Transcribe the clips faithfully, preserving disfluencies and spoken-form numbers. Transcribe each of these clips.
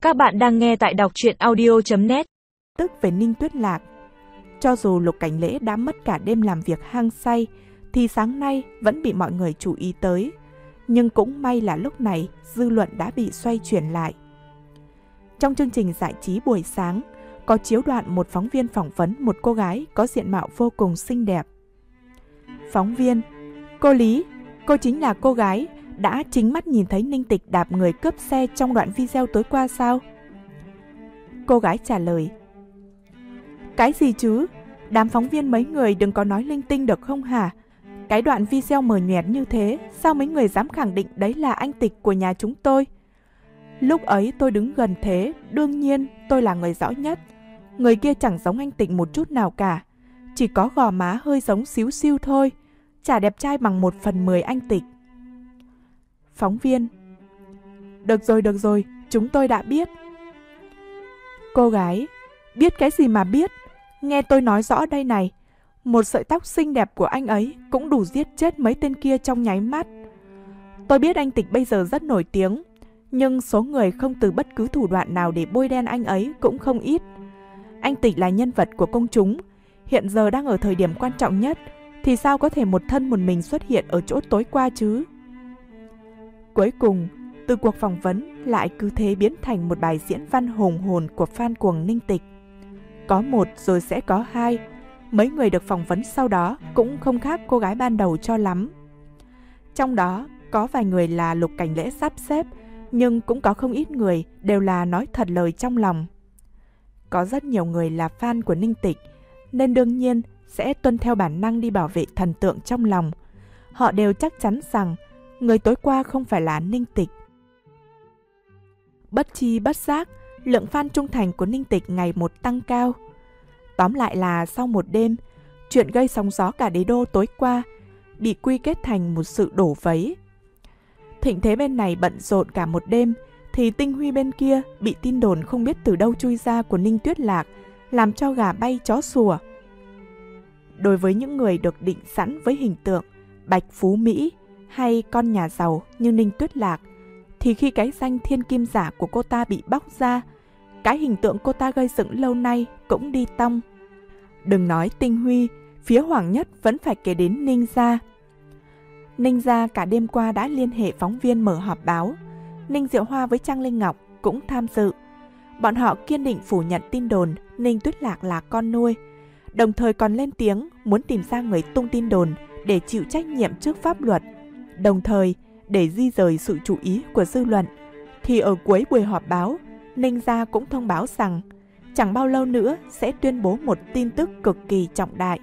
Các bạn đang nghe tại đọc truyện audio chấm net. Tức về Ninh Tuyết Lạc. Cho dù Lục Cảnh Lễ đã mất cả đêm làm việc hăng say, thì sáng nay vẫn bị mọi người chú ý tới. Nhưng cũng may là lúc này dư luận đã bị xoay chuyển lại. Trong chương trình giải trí buổi sáng, có chiếu đoạn một phóng viên phỏng vấn một cô gái có diện mạo vô cùng xinh đẹp. Phóng viên: Cô Lý, cô chính là cô gái đã chính mắt nhìn thấy Ninh Tịch đạp người cướp xe trong đoạn video tối qua sao? Cô gái trả lời: Cái gì chứ? Đám phóng viên mấy người đừng có nói linh tinh được không hả? Cái đoạn video mờ nhòe như thế, sao mấy người dám khẳng định đấy là anh Tịch của nhà chúng tôi? Lúc ấy tôi đứng gần thế, đương nhiên tôi là người rõ nhất. Người kia chẳng giống anh Tịch một chút nào cả, chỉ có gò má hơi giống xíu xiu thôi, chả đẹp trai bằng một phần mười anh Tịch. Phóng viên: Được rồi, được rồi, chúng tôi đã biết. Cô gái: Biết cái gì mà biết? Nghe tôi nói rõ đây này, một sợi tóc xinh đẹp của anh ấy cũng đủ giết chết mấy tên kia trong nháy mắt. Tôi biết anh Tịch bây giờ rất nổi tiếng, nhưng số người không từ bất cứ thủ đoạn nào để bôi đen anh ấy cũng không ít. Anh Tịch là nhân vật của công chúng, hiện giờ đang ở thời điểm quan trọng nhất, thì sao có thể một thân một mình xuất hiện ở chỗ tối qua chứ? Cuối cùng, từ cuộc phỏng vấn lại cứ thế biến thành một bài diễn văn hùng hồn của fan cuồng Ninh Tịch. Có một rồi sẽ có hai. Mấy người được phỏng vấn sau đó cũng không khác cô gái ban đầu cho lắm. Trong đó có vài người là Lục Cảnh Lễ sắp xếp, nhưng cũng có không ít người đều là nói thật lời trong lòng. Có rất nhiều người là fan của Ninh Tịch, nên đương nhiên sẽ tuân theo bản năng đi bảo vệ thần tượng trong lòng. Họ đều chắc chắn rằng người tối qua không phải là Ninh Tịch. Bất chi bất giác, lượng fan trung thành của Ninh Tịch ngày một tăng cao. Tóm lại là sau một đêm, chuyện gây sóng gió cả đế đô tối qua bị quy kết thành một sự đổ vấy. Thịnh Thế bên này bận rộn cả một đêm, thì Tinh Huy bên kia bị tin đồn không biết từ đâu chui ra của Ninh Tuyết Lạc làm cho gà bay chó sủa. Đối với những người được định sẵn với hình tượng bạch phú Mỹ hay con nhà giàu như Ninh Tuyết Lạc, thì khi cái danh thiên kim giả của cô ta bị bóc ra, cái hình tượng cô ta gây dựng lâu nay cũng đi tong. Đừng nói Tinh Huy, phía Hoàng Nhất vẫn phải kể đến Ninh gia. Ninh gia cả đêm qua đã liên hệ phóng viên mở họp báo. Ninh Diệu Hoa với Trang Linh Ngọc cũng tham dự. Bọn họ kiên định phủ nhận tin đồn Ninh Tuyết Lạc là con nuôi, đồng thời còn lên tiếng muốn tìm ra người tung tin đồn để chịu trách nhiệm trước pháp luật. Đồng thời, để di rời sự chú ý của dư luận, thì ở cuối buổi họp báo, Ninh gia cũng thông báo rằng chẳng bao lâu nữa sẽ tuyên bố một tin tức cực kỳ trọng đại.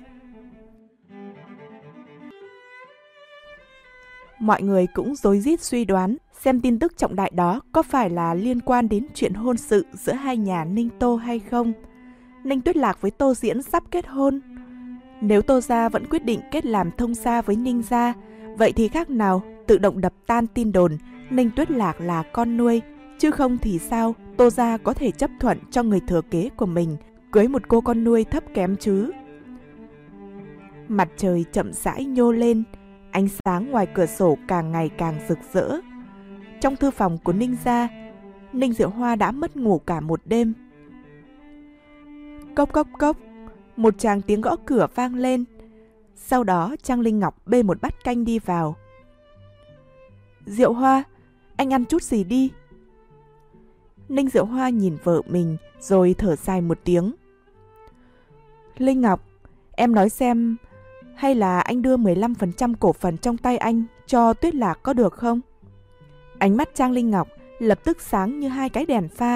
Mọi người cũng rối rít suy đoán xem tin tức trọng đại đó có phải là liên quan đến chuyện hôn sự giữa hai nhà Ninh Tô hay không. Ninh Tuyết Lạc với Tô Diễn sắp kết hôn. Nếu Tô gia vẫn quyết định kết làm thông gia với Ninh gia, vậy thì khác nào tự động đập tan tin đồn Ninh Tuyết Lạc là con nuôi, chứ không thì sao Tô gia có thể chấp thuận cho người thừa kế của mình cưới một cô con nuôi thấp kém chứ. Mặt trời chậm rãi nhô lên, ánh sáng ngoài cửa sổ càng ngày càng rực rỡ. Trong thư phòng của Ninh gia, Ninh Diệu Hoa đã mất ngủ cả một đêm. Cốc cốc cốc, một tràng tiếng gõ cửa vang lên. Sau đó Trang Linh Ngọc bê một bát canh đi vào. Diệu Hoa, anh ăn chút gì đi. Ninh Diệu Hoa nhìn vợ mình rồi thở dài một tiếng. Linh Ngọc, em nói xem, hay là anh đưa mười lăm phần trăm cổ phần trong tay anh cho Tuyết Lạc có được không? Ánh mắt Trang Linh Ngọc lập tức sáng như hai cái đèn pha.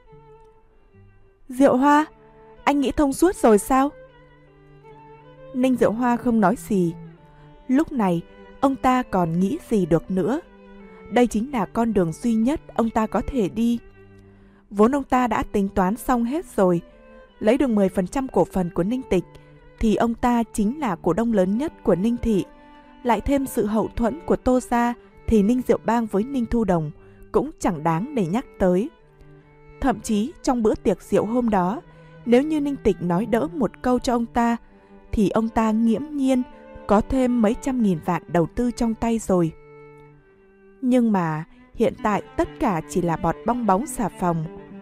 Diệu Hoa, anh nghĩ thông suốt rồi sao? Ninh Diệu Hoa không nói gì. Lúc này, ông ta còn nghĩ gì được nữa? Đây chính là con đường duy nhất ông ta có thể đi. Vốn ông ta đã tính toán xong hết rồi. Lấy được mười phần trăm cổ phần của Ninh Tịch, thì ông ta chính là cổ đông lớn nhất của Ninh Thị. Lại thêm sự hậu thuẫn của Tô gia, thì Ninh Diệu Bang với Ninh Thu Đồng cũng chẳng đáng để nhắc tới. Thậm chí trong bữa tiệc rượu hôm đó, nếu như Ninh Tịch nói đỡ một câu cho ông ta, thì ông ta nghiễm nhiên có thêm mấy trăm nghìn vạn đầu tư trong tay rồi. Nhưng mà hiện tại tất cả chỉ là bọt bong bóng xà phòng.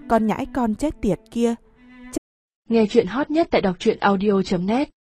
con nhãi con chết tiệt kia. Nghe chuyện hot nhất tại đọc truyện audio chấm net